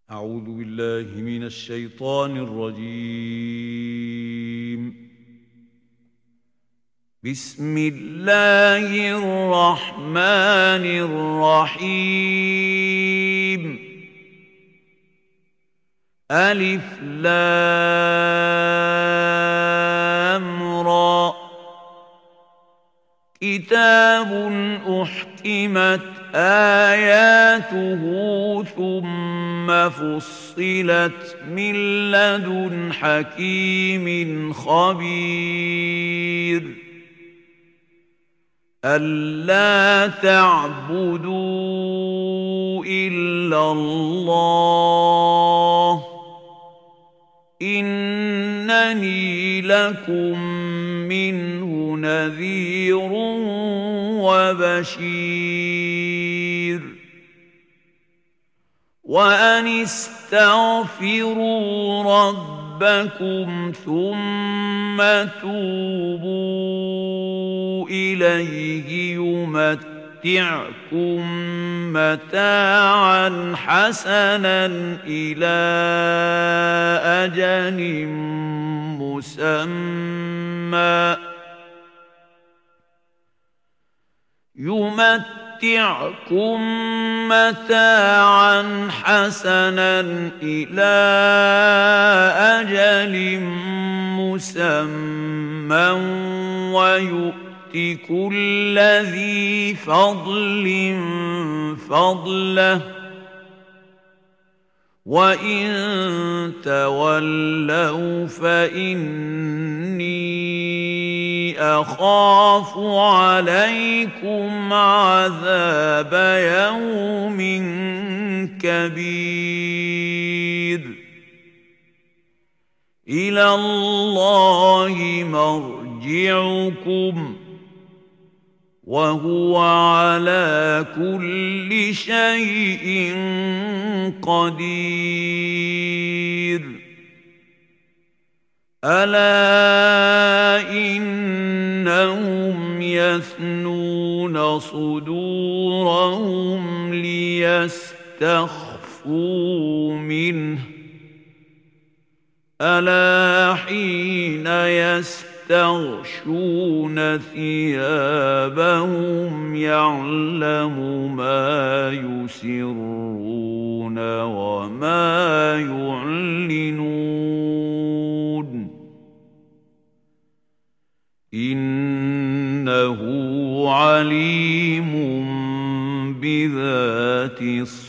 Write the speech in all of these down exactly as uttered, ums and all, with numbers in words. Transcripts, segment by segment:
أعوذ بالله من الشيطان الرجيم. بسم الله الرحمن الرحيم. ألف لام را. كتاب أحكمت آياته ثم فصلت من لدن حكيم خبير. ألا تعبدوا إلا الله إنني لكم منه نذير وبشير. وأن استغفروا ربكم ثم توبوا إليه يمتعكم متاعا حسنا إلى أجل مسمى يمتعكم متاعا حسنا إلى أجل مسمى ويؤت كل ذي فضل فضله. وإن تولوا فإني أخاف عليكم عذاب يوم كبير. إلى الله مرجعكم وهو على كل شيء قدير. ألا إنهم يثنون صدورهم ليستخفوا منه. ألا حين يستغشون ثيابهم يعلم ما يسرون وما يعلنون إنه عليم بذات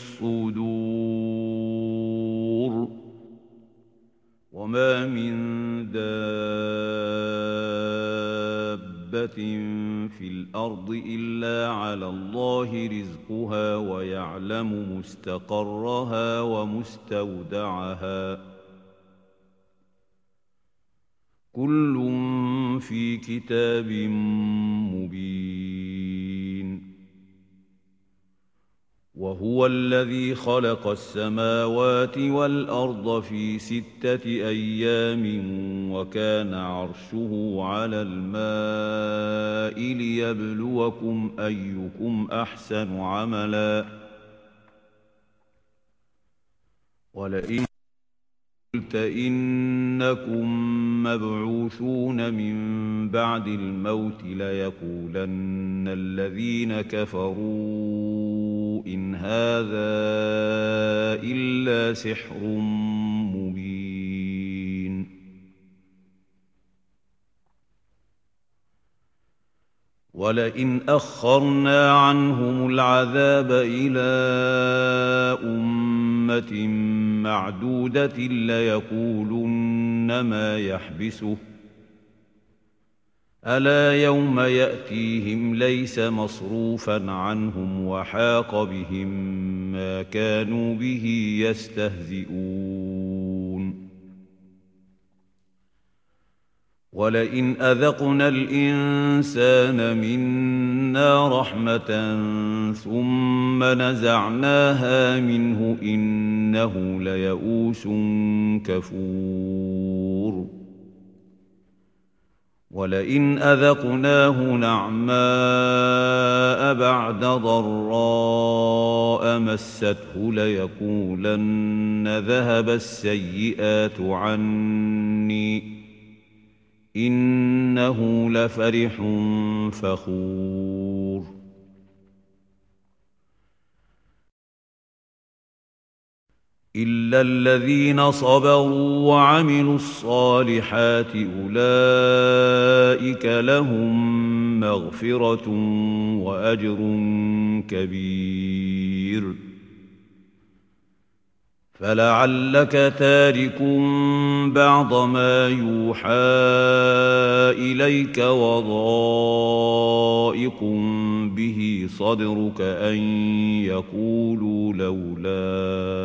الصدور. وما من دابة في الأرض إلا على الله رزقها ويعلم مستقرها ومستودعها كل في كتاب مبين. وهو الذي خلق السماوات والأرض في ستة أيام وكان عرشه على الماء ليبلوكم أيكم أحسن عملا. ولئن قلت إنكم مبعوثون من بعد الموت ليقولن الذين كفروا إن هذا إلا سحر مبين. ولئن أخرنا عنهم العذاب إلى أمة معدودة ليقولن ما يحبسه ألا يوم يأتيهم ليس مصروفا عنهم وحاق بهم ما كانوا به يستهزئون. ولئن أذقنا الإنسان منا رحمة ثم نزعناها منه إنه ليئوس كفور. ولئن أذقناه نعماء بعد ضراء مسته ليقولن ذهب السيئات عني إنه لفرح فخور إلا الذين صبروا وعملوا الصالحات أولئك لهم مغفرة وأجر كبير فلعلك تارك بعض ما يوحى إليك وضائق به صدرك أن يقولوا لولا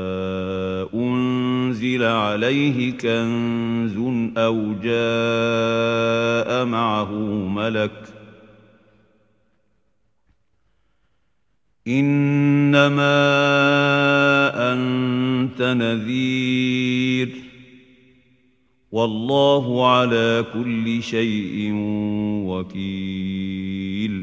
أنزل عليه كنز أو جاء معه ملك إنما أنت نذير والله على كل شيء وكيل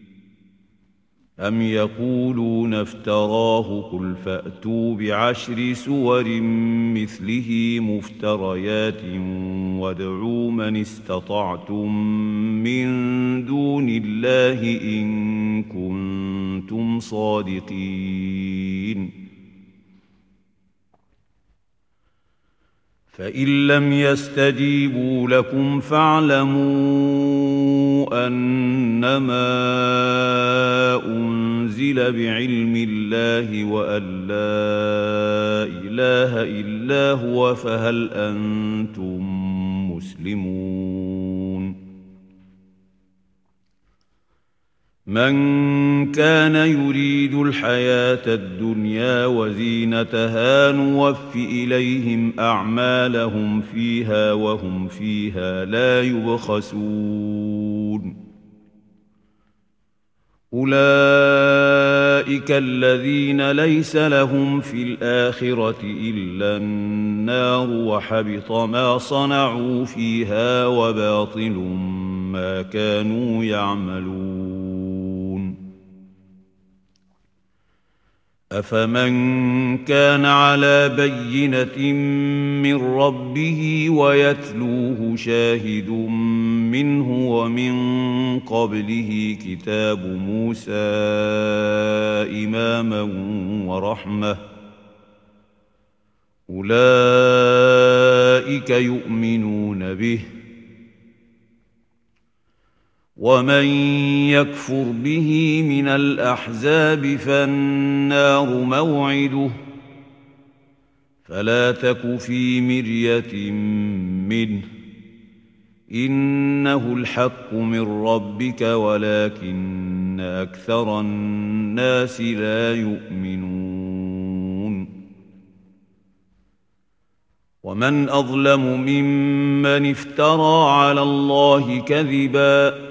أم يقولون افتراه قل فأتوا بعشر سور مثله مفتريات وادعوا من استطعتم من دون الله إن كنتم صادقين فإن لم يستجيبوا لكم فاعلموا أنما أنزل بعلم الله وأن لا إله إلا هو فهل أنتم مسلمون من كان يريد الحياة الدنيا وزينتها نوف إليهم أعمالهم فيها وهم فيها لا يبخسون أولئك الذين ليس لهم في الآخرة إلا النار وحبط ما صنعوا فيها وباطل ما كانوا يعملون أفمن كان على بينة من ربه ويتلوه شاهد منه ومن قبله كتاب موسى إماما ورحمة أولئك يؤمنون به ومن يكفر به من الأحزاب فالنار موعده فلا تك في مرية منه إنه الحق من ربك ولكن أكثر الناس لا يؤمنون ومن أظلم ممن افترى على الله كذبا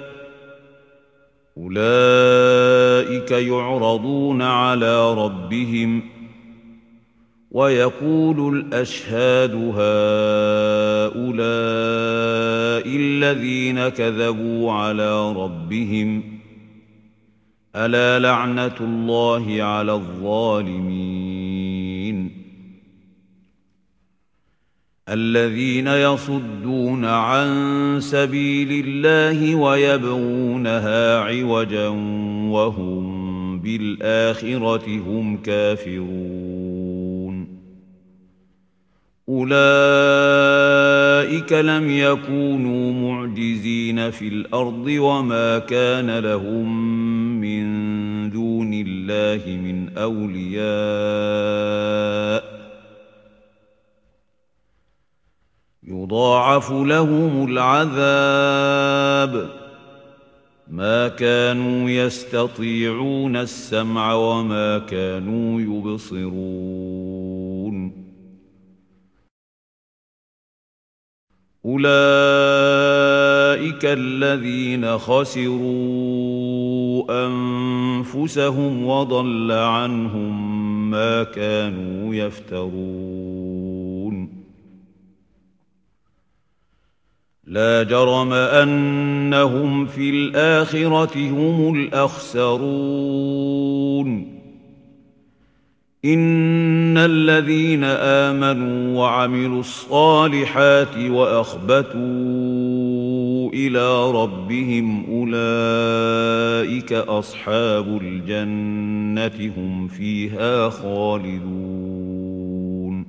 أولئك يعرضون على ربهم ويقول الأشهاد هؤلاء الذين كذبوا على ربهم ألا لعنة الله على الظالمين الذين يصدون عن سبيل الله ويبغونها عوجا وهم بالآخرة هم كافرون أولئك لم يكونوا معجزين في الأرض وما كان لهم من دون الله من أولياء يضاعف لهم العذاب ما كانوا يستطيعون السمع وما كانوا يبصرون أولئك الذين خسروا أنفسهم وضل عنهم ما كانوا يفترون لا جرم أنهم في الآخرة هم الأخسرون إن الذين آمنوا وعملوا الصالحات وأخبتوا إلى ربهم أولئك أصحاب الجنة هم فيها خالدون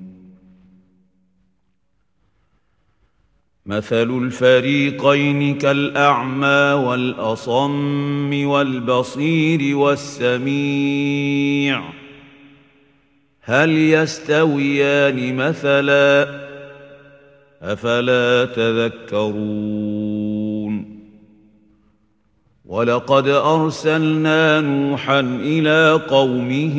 مثل الفريقين كالأعمى والأصم والبصير والسميع هل يستويان مثلا أفلا تذكرون ولقد أرسلنا نوحا إلى قومه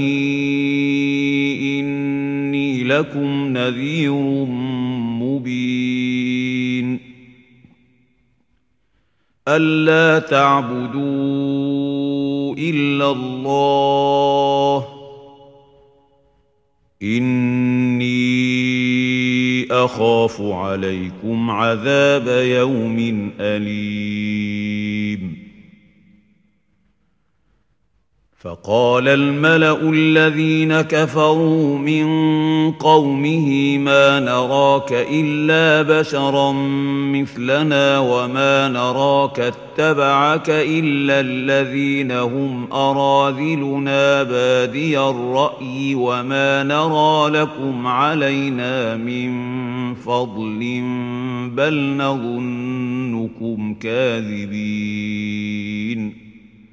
إني لكم نذير مبين ألا تعبدوا إلا الله إني أخاف عليكم عذاب يوم أليم فقال الملأ الذين كفروا من قومه ما نراك إلا بشرا مثلنا وما نراك اتبعك إلا الذين هم أراذلنا بادي الرأي وما نرى لكم علينا من فضل بل نظنكم كاذبين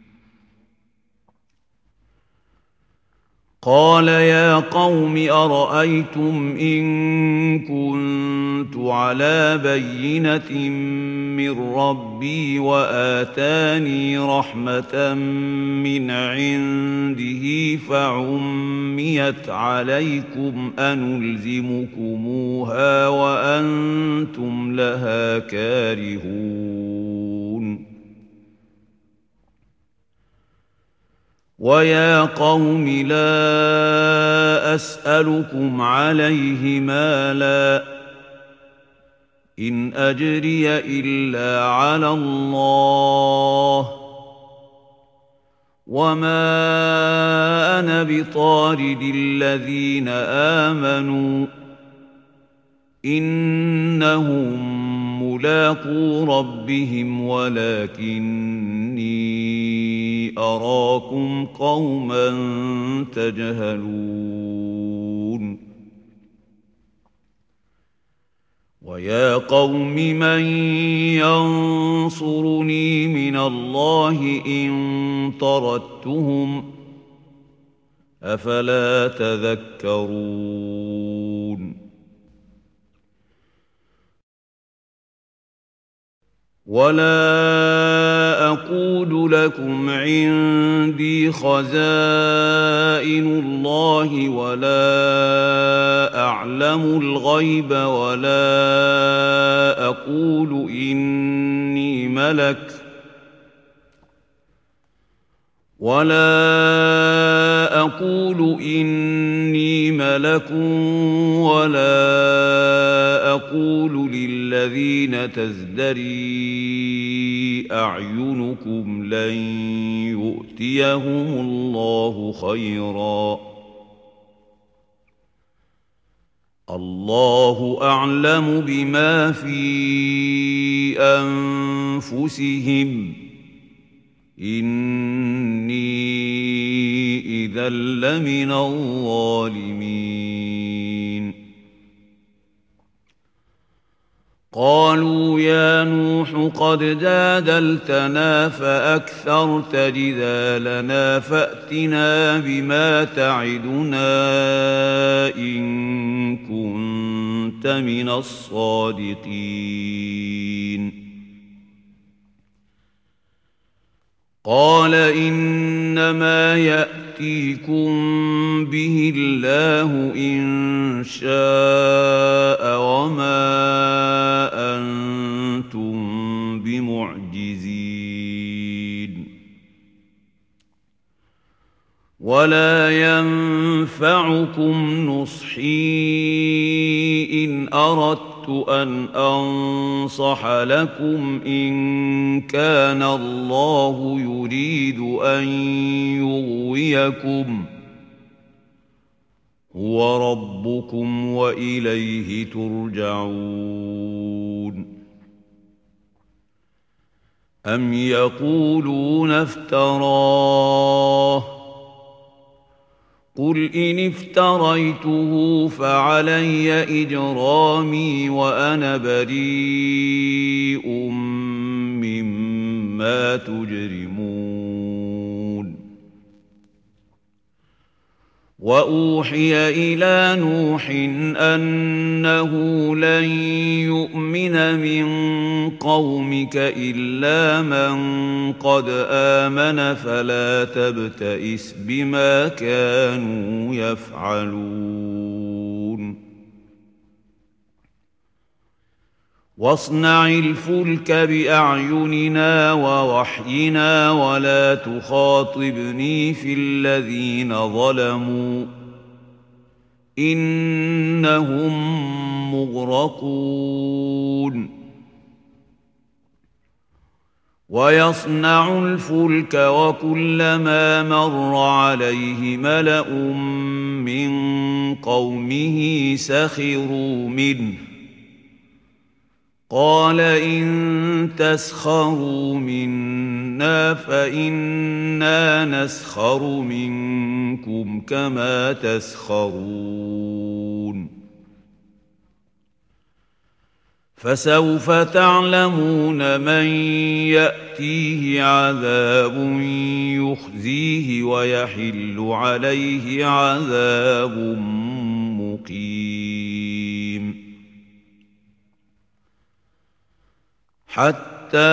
قال يا قوم أرأيتم إن كنت على بينة من ربي وآتاني رحمة من عنده فعميت عليكم أنلزمكموها وأنتم لها كارهون ويا قوم لا أسألكم عليه مالا إن أجري إلا على الله وما أنا بطارد الذين آمنوا إنهم ملاقو ربهم ولكني أراكم قوما تجهلون ويا قوم من ينصرني من الله إن طردتهم أفلا تذكرون ولا أقول لكم عندي خزائن الله ولا أعلم الغيب ولا أقول إني ملك ولا أقول إني ملك ولا أقول للذين تزدري أعينكم لن يؤتيهم الله خيرا الله أعلم بما في أنفسهم إني إذا لمن الظالمين قالوا يا نوح قد جادلتنا فأكثرت جدالنا فأتنا بما تعدنا إن كنت من الصادقين قال إنما يأتيكم به الله إن شاء وما أنتم بمعجزين ولا ينفعكم نصحي إن أردت أردت أن أنصح لكم إن كان الله يريد أن يغويكم هو ربكم وإليه ترجعون أم يقولون افتراه قل إن افتريته فعلي إجرامي وأنا بريء مما تجرمون وأوحي إلى نوح أنه لن يؤمن من قومك إلا من قد آمن فلا تبتئس بما كانوا يفعلون واصنع الفلك بأعيننا ووحينا ولا تخاطبني في الذين ظلموا إنهم مغرقون ويصنع الفلك وكلما مر عليه ملأ من قومه سخروا منه قال إن تسخروا منا فإنا نسخر منكم كما تسخرون فسوف تعلمون من يأتيه عذاب يخزيه ويحل عليه عذاب مقيم حتى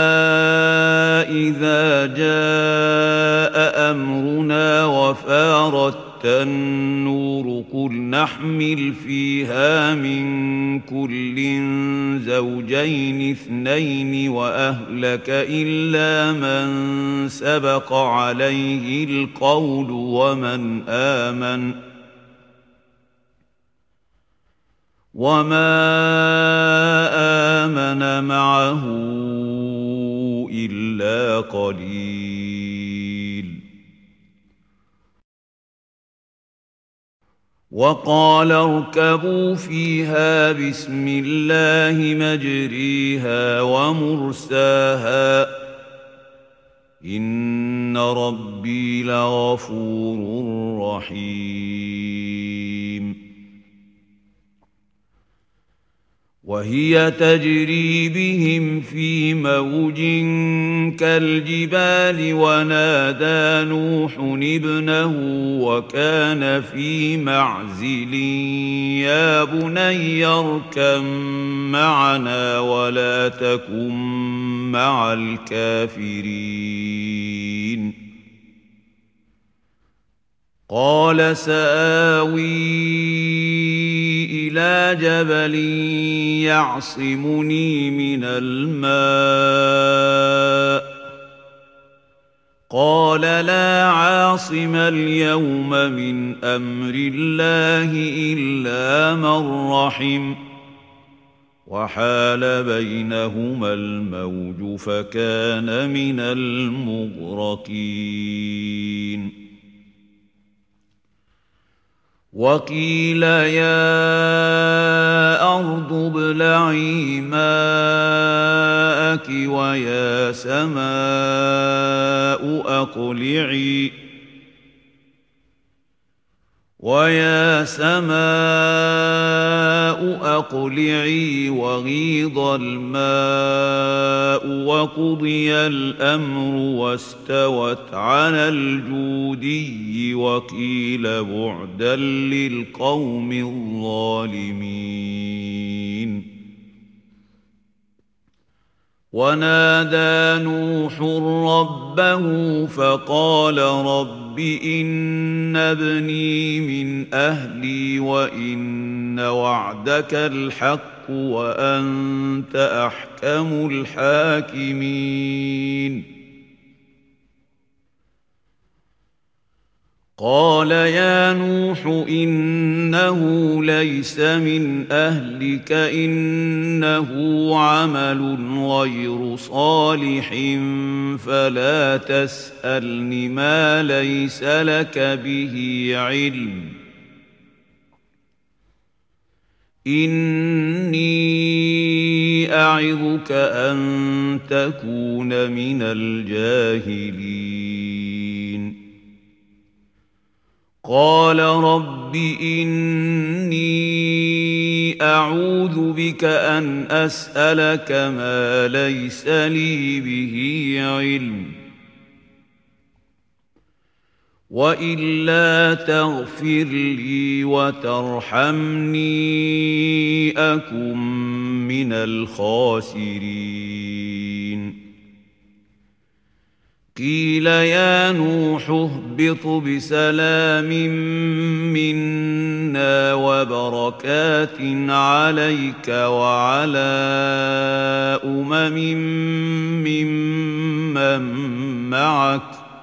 إذا جاء أمرنا وفارت النور قل نحمل فيها من كل زوجين اثنين وأهلك إلا من سبق عليه القول ومن آمن وما آمن معه إلا قليل وقال اركبوا فيها بسم الله مجريها ومرساها إن ربي لغفور رحيم وهي تجري بهم في موج كالجبال ونادى نوح ابنه وكان في معزل يا بني اركب معنا ولا تكن مع الكافرين قال سآوي إلى جبل يعصمني من الماء قال لا عاصم اليوم من أمر الله إلا من رحم وحال بينهما الموج فكان من المغرقين وقيل يا أرض ابلعي ماءك ويا سماء أقلعي ويا سماء أقلعي وغيض الماء وقضي الأمر واستوت على الجودي وقيل بعدا للقوم الظالمين ونادى نوح ربه فقال رب إن ابني من أهلي وإن وعدك الحق وأنت أحكم الحاكمين قال يا نوح إنه ليس من أهلك إنه عمل غير صالح فلا تسألني ما ليس لك به علم إني أعظك أن تكون من الجاهلين قال رب إني أعوذ بك أن أسألك ما ليس لي به علم وإلا تغفر لي وترحمني أكن من الخاسرين قيل يا نوح اهبط بسلام منا وبركات عليك وعلى أمم ممن معك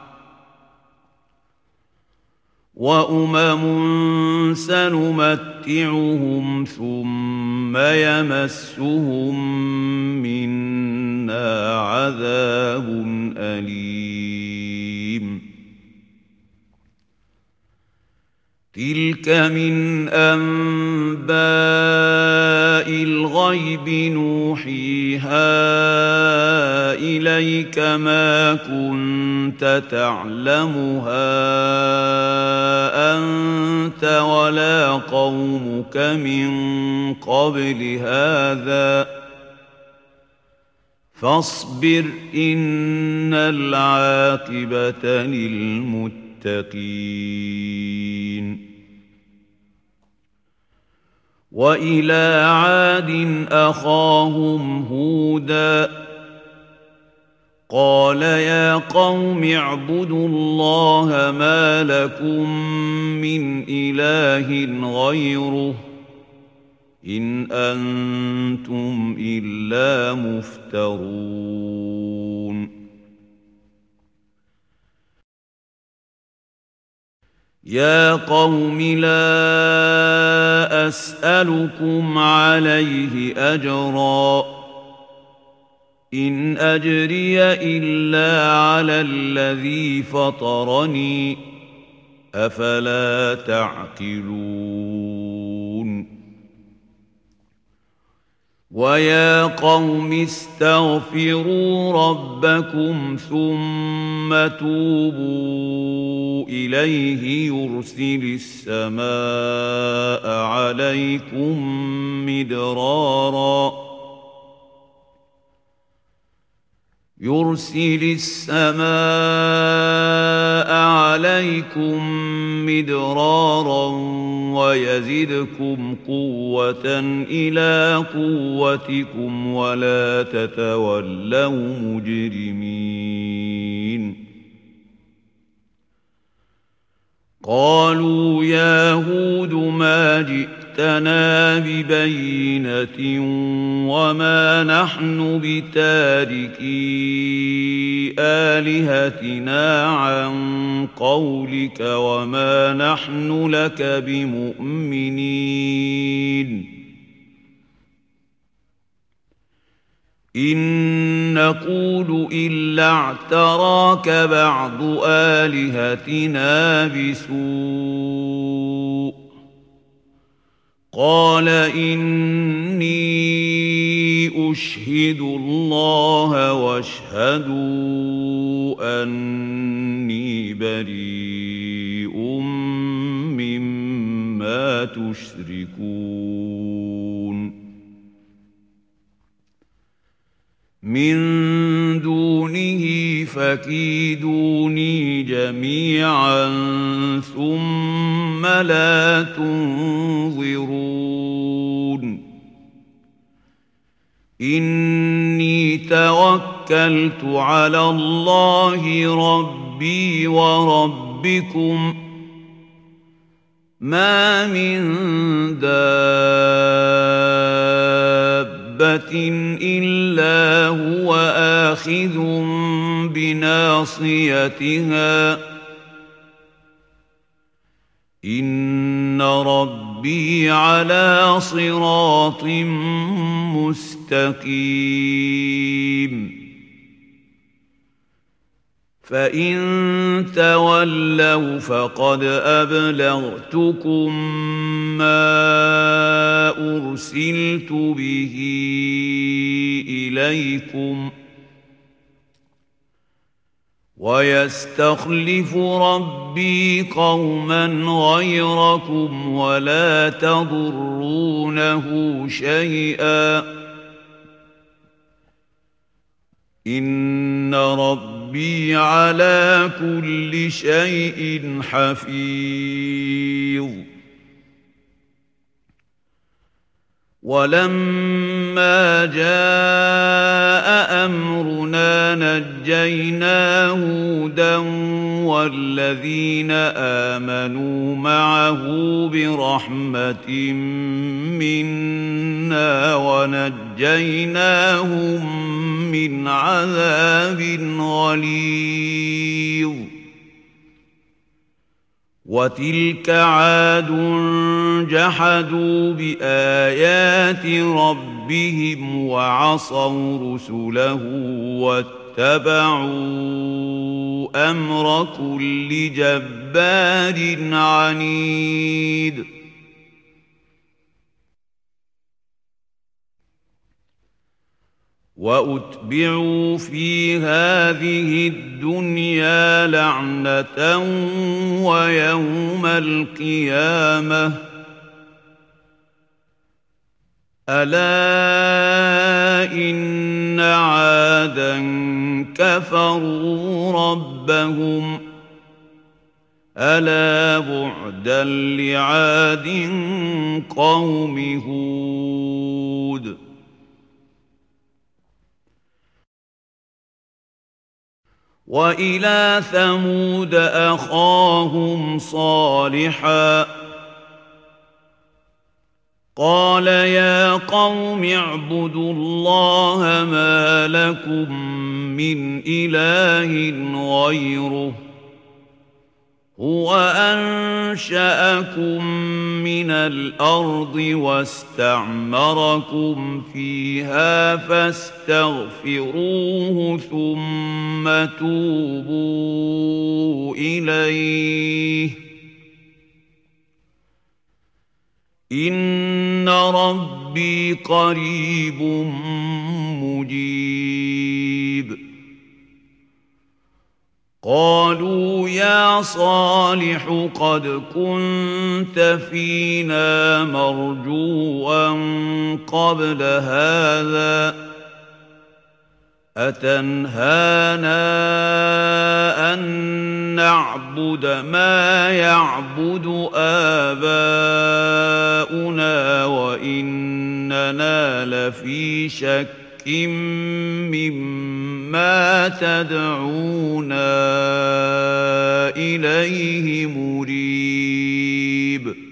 وأمم سنمتعهم ثم يمسهم منا عذاب أليم تلك من أنباء الغيب نوحيها إليك ما كنت تعلمها أنت ولا قومك من قبل هذا فاصبر إن العاقبة للمتقين وإلى عاد أخاهم هودا قال يا قوم اعبدوا الله ما لكم من إله غيره إن أنتم إلا مفترون يا قوم لا أسألكم عليه أجرا إن أجري إلا على الذي فطرني أفلا تعقلون ويا قوم استغفروا ربكم ثم توبوا إليه يرسل السماء عليكم مدرارا يرسل السماء عليكم مدرارا ويزدكم قوة إلى قوتكم ولا تتولوا مجرمين قالوا يا هود ما جئتنا ببينة وما نحن بتاركي آلهتنا عن قولك وما نحن لك بمؤمنين إن نقول إلا اعتراك بعض آلهتنا بسوء قال إني أشهد الله واشهدوا أني بريء مما تشركون من دونه فكيدوني جميعا ثم لا تنظرون إني توكلت على الله ربي وربكم ما من دابة إلا هو آخذ بناصيتها ربي على صراط مستقيم فإن تولوا فقد أبلغتكم ما أرسلت به إليكم ويستخلف ربي قوما غيركم ولا تضرونه شيئا إن ربي على كل شيء حفيظ ولما جاء أمرنا نجينا هودا والذين آمنوا معه برحمة منا ونجيناهم من عذاب غليظ وتلك عاد جحدوا بآيات ربهم وعصوا رسله واتبعوا أمر كل جبار عنيد وأتبعوا في هذه الدنيا لعنة ويوم القيامة ألا إن عادا كفروا ربهم ألا بعدا لعاد قوم هود وإلى ثمود أخاهم صالحا قال يا قوم اعبدوا الله ما لكم من إله غيره هو أنشأكم من الأرض واستعمركم فيها فاستغفروه ثم توبوا إليه إن ربي قريب مجيب قالوا يا صالح قد كنت فينا مرجوا قبل هذا أتنهانا أن نعبد ما يعبد آباؤنا وإننا لفي شك مما تدعونا إليه مريب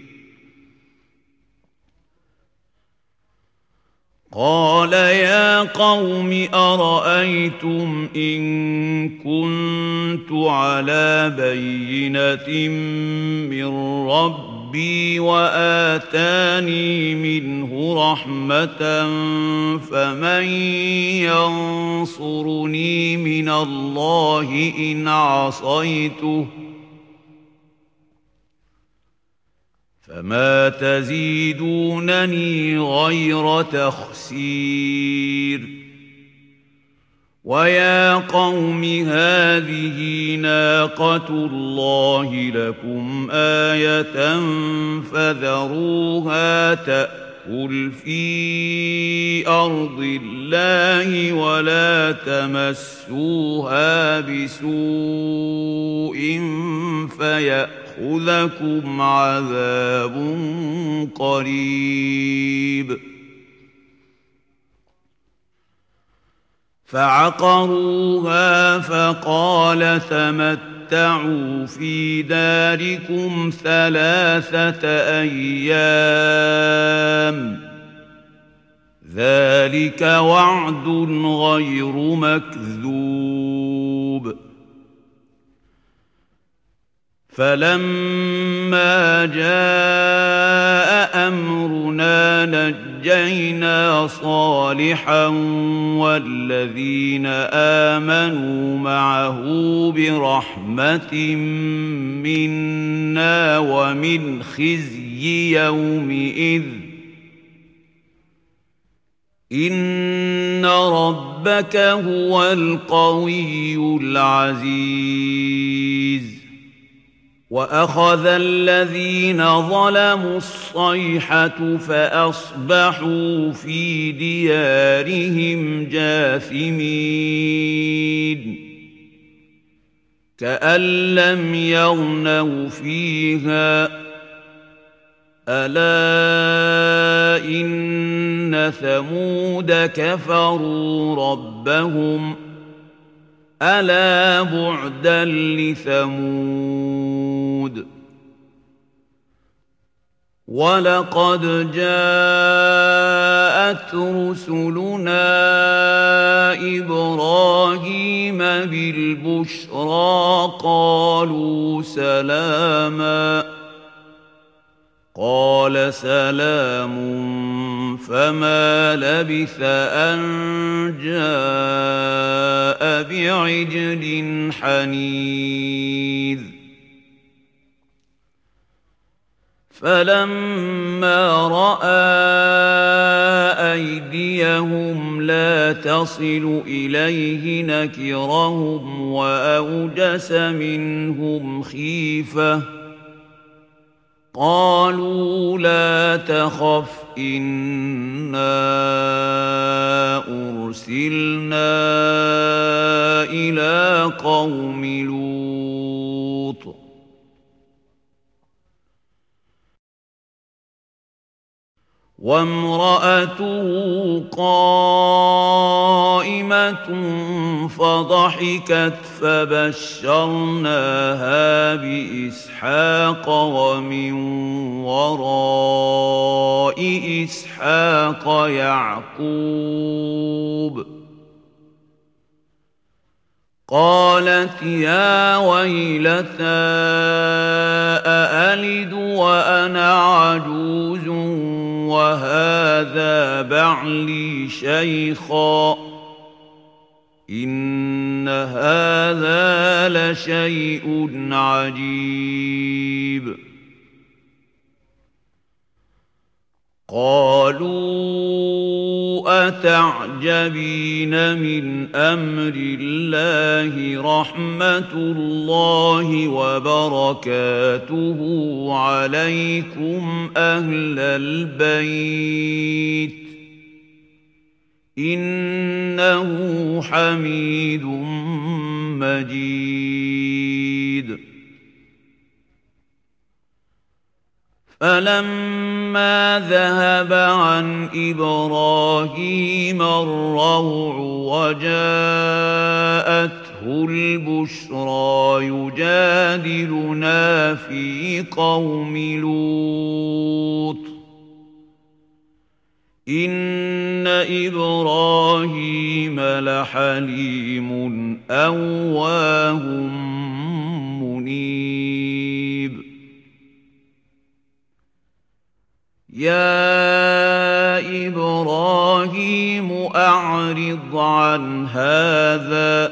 قال يا قوم أرأيتم إن كنت على بينة من ربي وآتاني منه رحمة فمن ينصرني من الله إن عصيته فما تزيدونني غير تخسير ويا قوم هذه ناقة الله لكم آية فذروها تأكل في أرض الله ولا تمسوها بسوء فيأخذكم عذاب قريب فعقروها فقال تمتعوا في داركم ثلاثة أيام ذلك وعد غير مكذوب فلما جاء أمرنا نجينا صالحا والذين آمنوا معه برحمة منا ومن خزي يومئذ إن ربك هو القوي العزيز وأخذ الذين ظلموا الصيحة فأصبحوا في ديارهم جاثمين كأن لم يغنوا فيها ألا إن ثمود كفروا ربهم ألا بعدا لثمود ولقد جاءت رسلنا إبراهيم بالبشرى قالوا سلاما قال سلام فما لبث أن جاء بعجل حنيذ فلما رأى أيديهم لا تصل إليه نكرهم وأوجس منهم خيفة قالوا لا تخف إنا أرسلنا إلى قوم لوط وامرأته قائمة فضحكت فبشرناها بإسحاق ومن وراء إسحاق يعقوب قالت يا ويلتى أألد وأنا عجوز وهذا بعلي شيخا إن هذا لشيء عجيب قالوا أتعجبين من أمر الله رحمة الله وبركاته عليكم أهل البيت إنه حميد مجيد فلما ذهب عن إبراهيم الروع وجاءته البشرى يجادلنا في قوم لوط إن إبراهيم لحليم أواه منيب يا إبراهيم أعرض عن هذا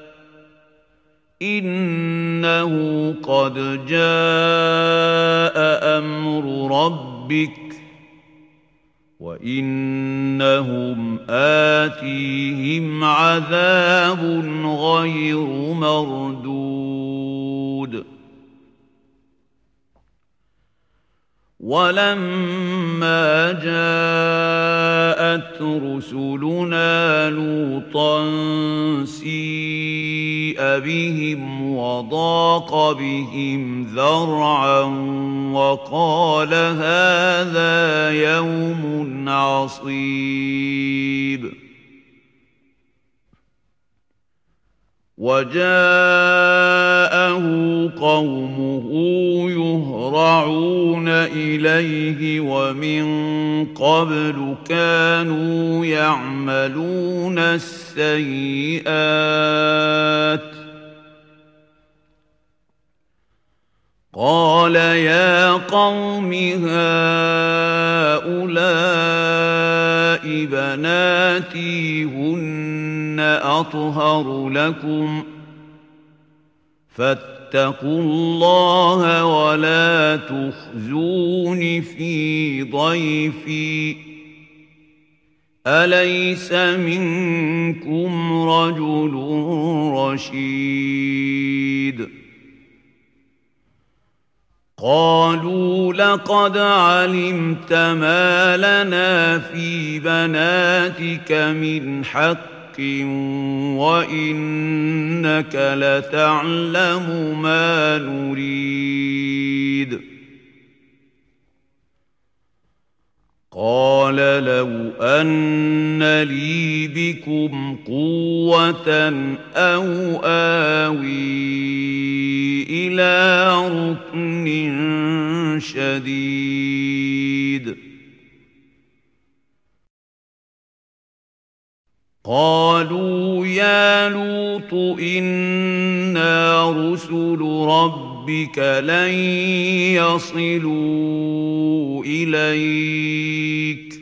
إنه قد جاء أمر ربك وإنهم آتيهم عذاب غير مردود ولما جاءت رسلنا لوطا سيء بهم وضاق بهم ذرعا وقال هذا يوم عصيب وجاءه قومه يهرعون إليه ومن قبل كانوا يعملون السيئات قال يا قوم هؤلاء بناتي هن أطهر لكم فاتقوا الله ولا تخزون في ضيفي أليس منكم رجل رشيد قالوا لقد علمت ما لنا في بناتك من حق وإنك لتعلم ما نريد قال لو أن لي بكم قوة أو آوي إلى ركن شديد قالوا يا لوط إنا رسل ربك لن يصلوا إليك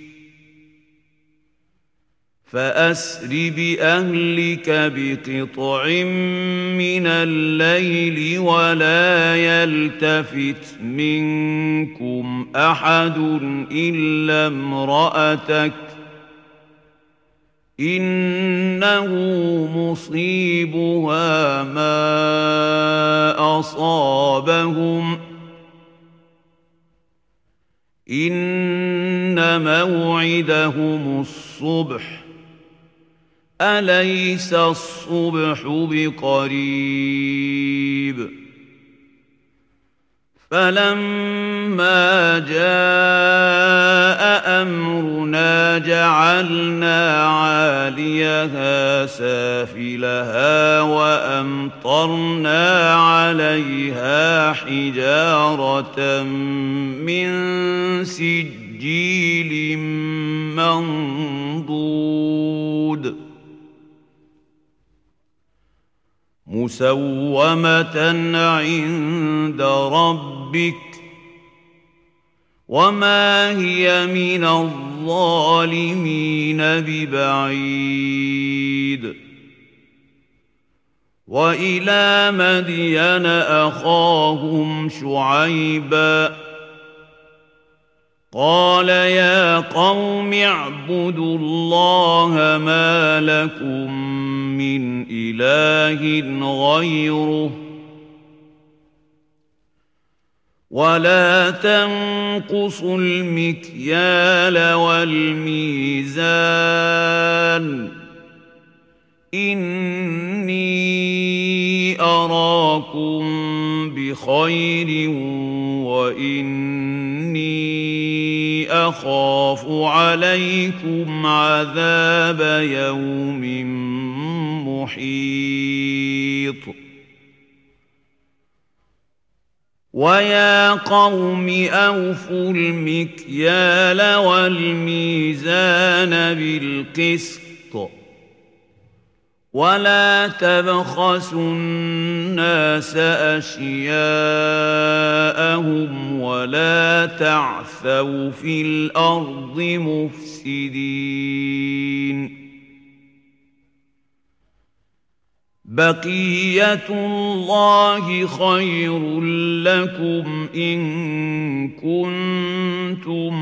فأسر بأهلك بقطع من الليل ولا يلتفت منكم أحد إلا امرأتك إنه مصيبها ما أصابهم إن موعدهم الصبح أليس الصبح بقريب فلما جاء أمرنا جعلنا عاليها سافلها وأمطرنا عليها حجارة من سجيل منضود مسومة عند ربك وما هي من الظالمين ببعيد وإلى مدين أخاهم شعيبا قال يا قوم اعبدوا الله ما لكم من إله غيره ولا تنقصوا المكيال والميزان إني أراكم بخير وإني أخاف عليكم عذاب يوم محيط ويا قوم أوفوا المكيال والميزان بالقسط ولا تبخسوا الناس أشياءهم ولا تعثوا في الأرض مفسدين بقية الله خير لكم إن كنتم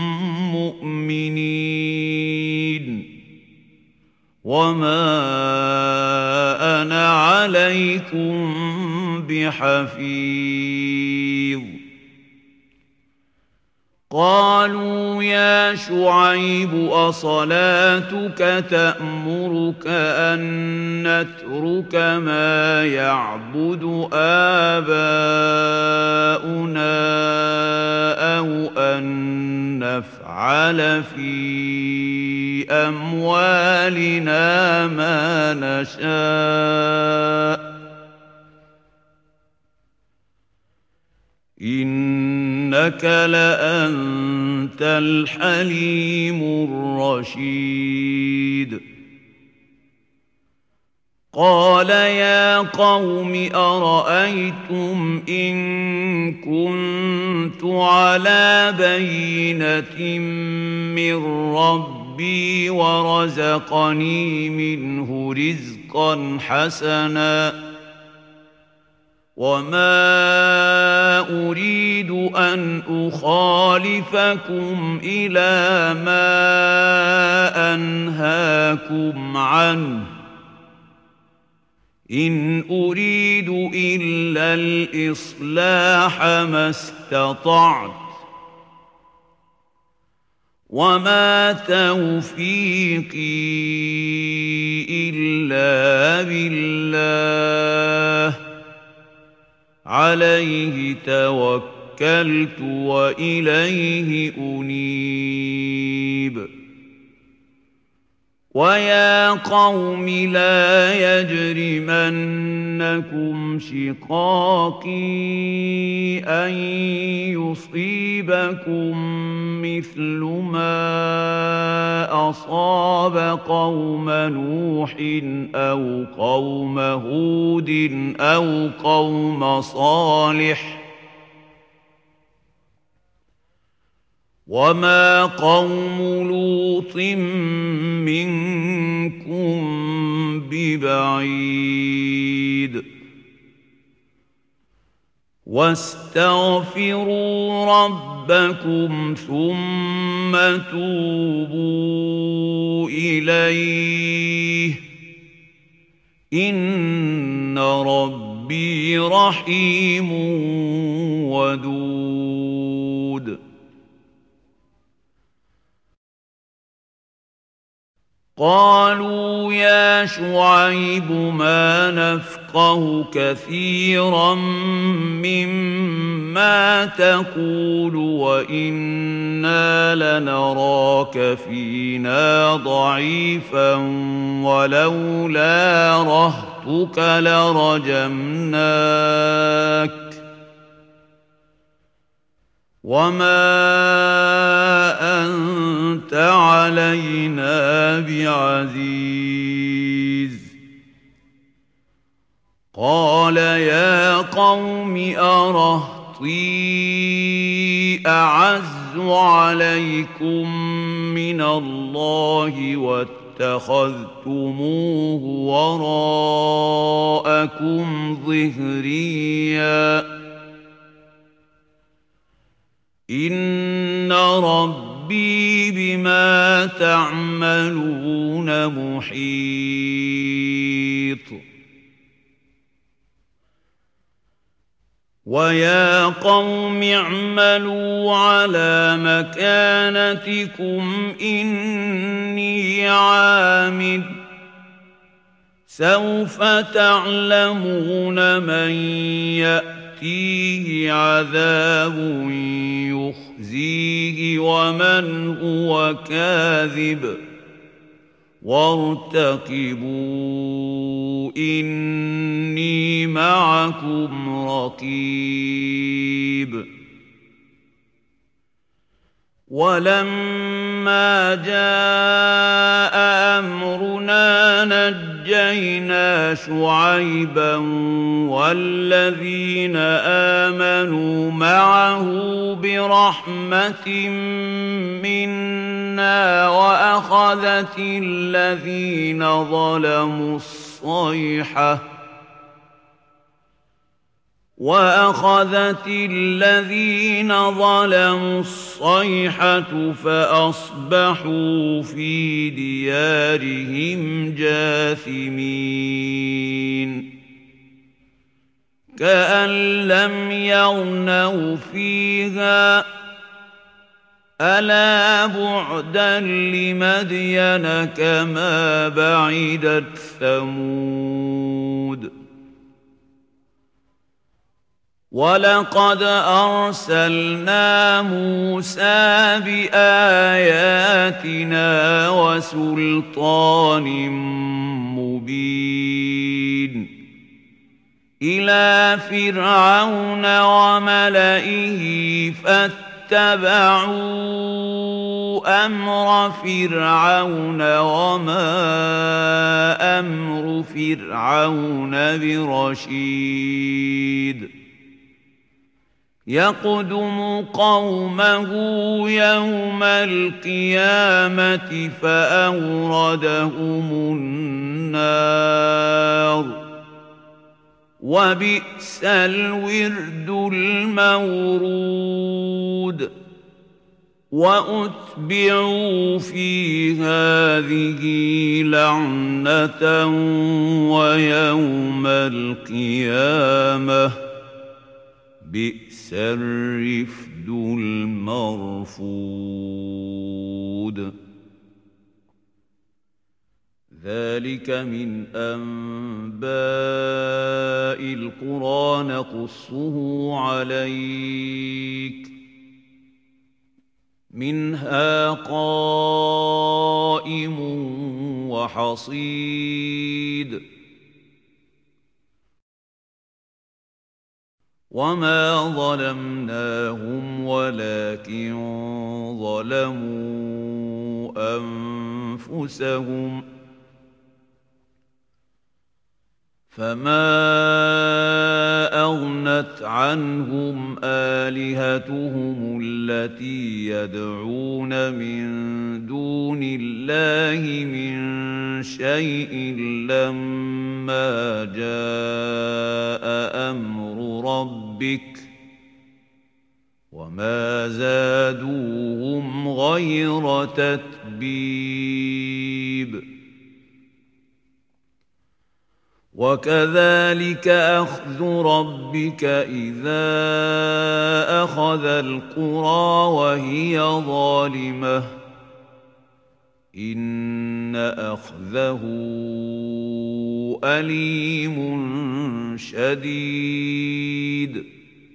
مؤمنين وما أنا عليكم بحفيظ قالوا يا شعيب أصلاتك تأمرك أن نترك ما يعبد آباؤنا أو أن نفعل في أموالنا ما نشاء إنك لأنت الحليم الرشيد قال يا قوم أرأيتم إن كنت على بينة من ربي ورزقني منه رزقا حسنا وما أريد أن أخالفكم إلى ما أنهاكم عنه إن أريد إلا الإصلاح ما استطعت وما توفيقي إلا بالله عليه توكلت وإليه أنيب ويا قوم لا يجرمنكم شقاقي أن يصيبكم مثل ما أصاب قوم نوح أو قوم هود أو قوم صالح وما قوم لوط منكم ببعيد واستغفروا ربكم ثم توبوا إليه إن ربي رحيم ودود قالوا يا شعيب ما نفقه كثيرا مما تقول وإنا لنراك فينا ضعيفا ولولا رهطك لرجمناك وما أنت علينا بعزيز قال يا قوم أرهطي أعز عليكم من الله واتخذتموه وراءكم ظهريا إن ربي بما تعملون محيط ويا قوم اعملوا على مكانتكم إني عامل سوف تعلمون من يأتي فيه عذاب يخزيه ومن هو كاذب وارتقبوا إني معكم رقيب ولما جاء أمرنا نجينا شعيبا والذين آمنوا معه برحمة منا وأخذت الذين ظلموا الصيحة وأخذت الذين ظلموا الصيحة فأصبحوا في ديارهم جاثمين كأن لم يغنوا فيها ألا بعدا لمدين كما بعدت ثمود ولقد أرسلنا موسى بآياتنا وسلطان مبين إلى فرعون وملئه فاتبعوا اتبعوا أمر فرعون وما أمر فرعون برشيد يقدم قومه يوم القيامة فأوردهم النار وبئس الورد المورود وأتبعوا في هذه لعنة ويوم القيامة بئس الرفد المرفود ذلك من أنباء القرى نقصه عليك منها قائم وحصيد وما ظلمناهم ولكن ظلموا أنفسهم فما أغنت عنهم آلهتهم التي يدعون من دون الله من شيء لما جاء أمر ربك وما زادوهم غير تتبيب وكذلك أخذ ربك إذا أخذ القرى وهي ظالمة إن أخذه أليم شديد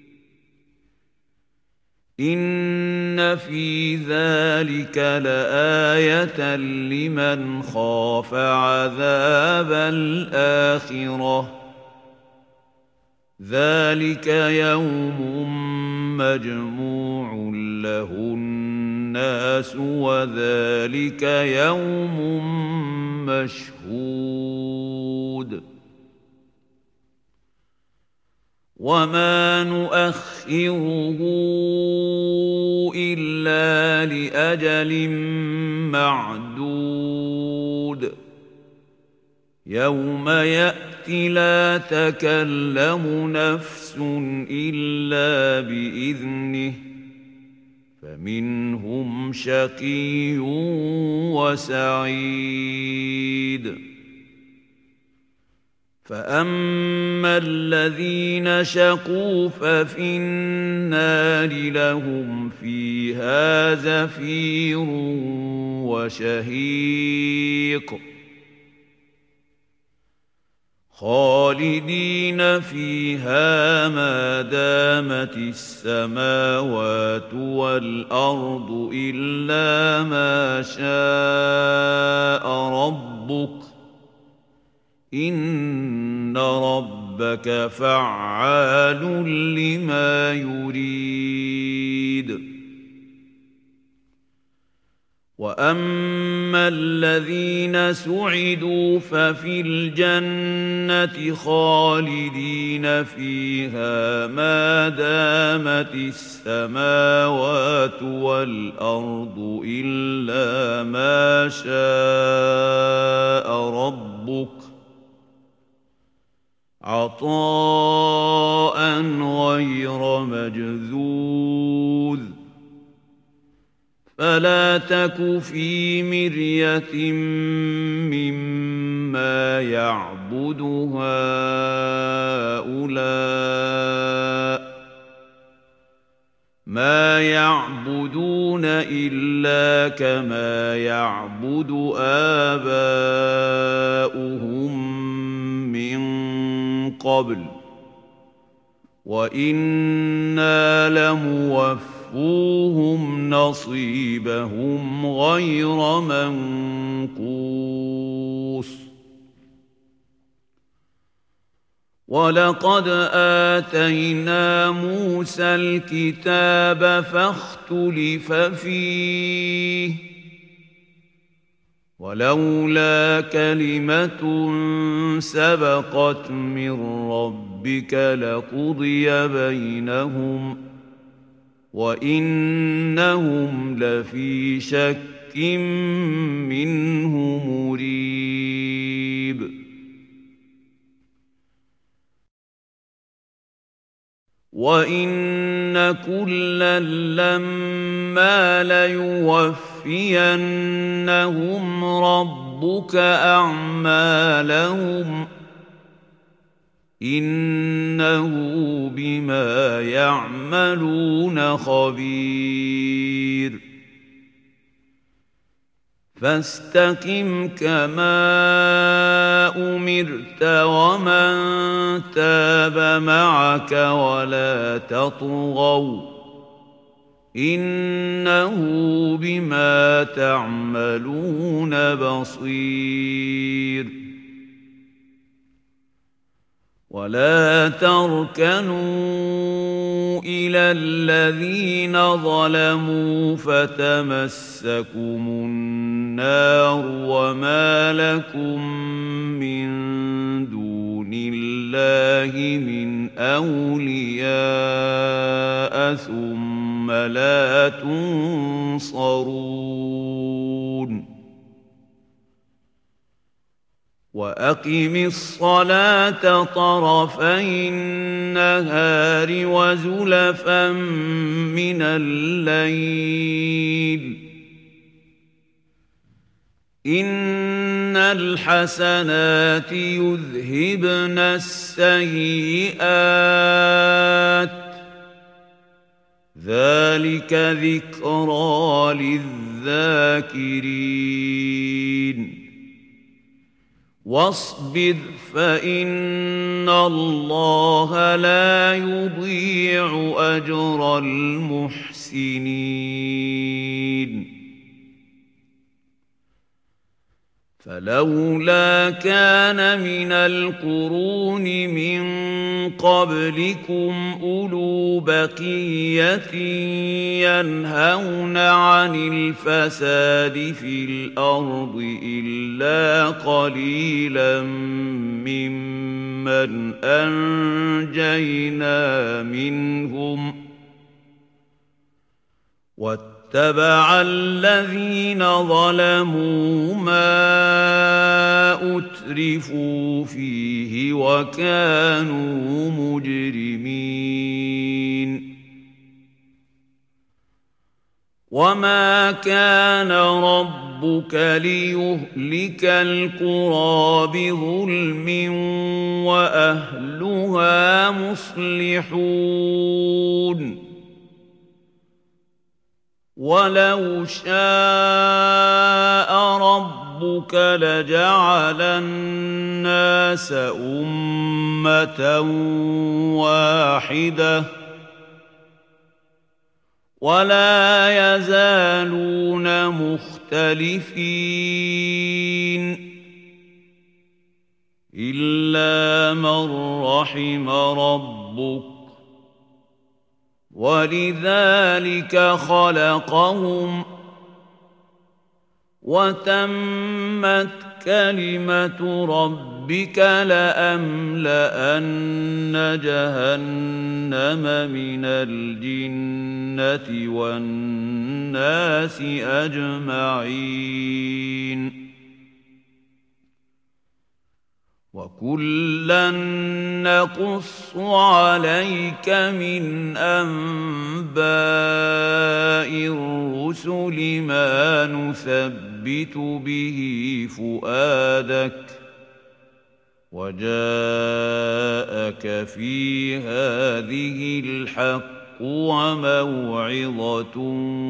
إن في ذلك لآية لمن خاف عذاب الآخرة ذلك يوم مجموع له الناس وذلك يوم مشهود وما نؤخره إلا لأجل معدود يوم يأتي لا تكلم نفس إلا بإذنه فمنهم شقي وسعيد فأما الذين شقوا ففي النار لهم فيها زفير وشهيق خالدين فيها ما دامت السماوات والأرض إلا ما شاء ربك إن ربك فعال لما يريد وأما الذين سعدوا ففي الجنة خالدين فيها ما دامت السماوات والأرض إلا ما شاء ربك عطاء غير مجذوذ فلا تك في مرية مما يعبد هؤلاء ما يعبدون إلا كما يعبد آباؤهم من قبل وإنا لموفوهم نصيبهم غير منقوص ولقد آتينا موسى الكتاب فاختلف فيه ولولا كلمة سبقت من ربك لقضي بينهم وإنهم لفي شك منه مريب وَإِنَّ كُلًّا لَّمَّا لَيُوَفِّيَنَّهُمْ رَبُّكَ أَعْمَالَهُمْ إِنَّهُ بِمَا يَعْمَلُونَ خَبِيرٌ فاستقم كما أمرت ومن تاب معك ولا تطغوا إنه بما تعملون بصير ولا تركنوا إلى الذين ظلموا فتمسكم النار وما لكم من دون الله من أولياء ثم لا تنصرون وأقم الصلاة طرفي النهار وزلفا من الليل إن الحسنات يذهبن السيئات ذلك ذكرى للذاكرين واصبر فإن الله لا يضيع أجر المحسنين فلولا كان من القرون من قبلكم أولو بقية ينهون عن الفساد في الأرض إلا قليلا ممن أنجينا منهم واتبع الذين ظلموا ما أترفوا فيه وكانوا مجرمين وما كان ربك ليهلك القرى بظلم وأهلها مصلحون ولو شاء ربك لجعل الناس أمة واحدة ولا يزالون مختلفين إلا من رحم ربك ولذلك خلقهم وتمت كلمة ربك لأملأن جهنم من الجنة والناس أجمعين وكلا نقص عليك من أنباء الرسل ما نثبت به فؤادك وجاءك في هذه الحق وموعظة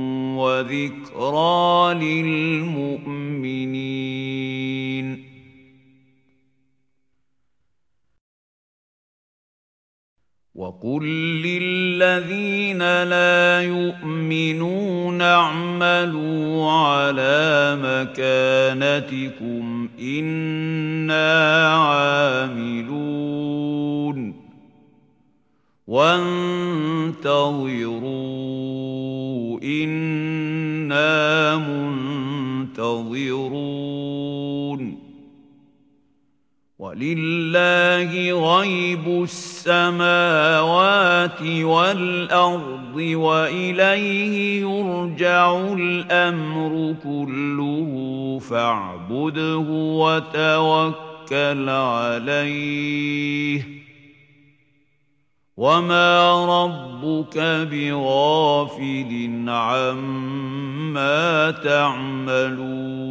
وذكرى للمؤمنين وقل للذين لا يؤمنون اعملوا على مكانتكم إنا عاملون وانتظروا إنا منتظرون ولله غيب السماوات والأرض وإليه يرجع الأمر كله فاعبده وتوكل عليه وما ربك بغافل عما تعملون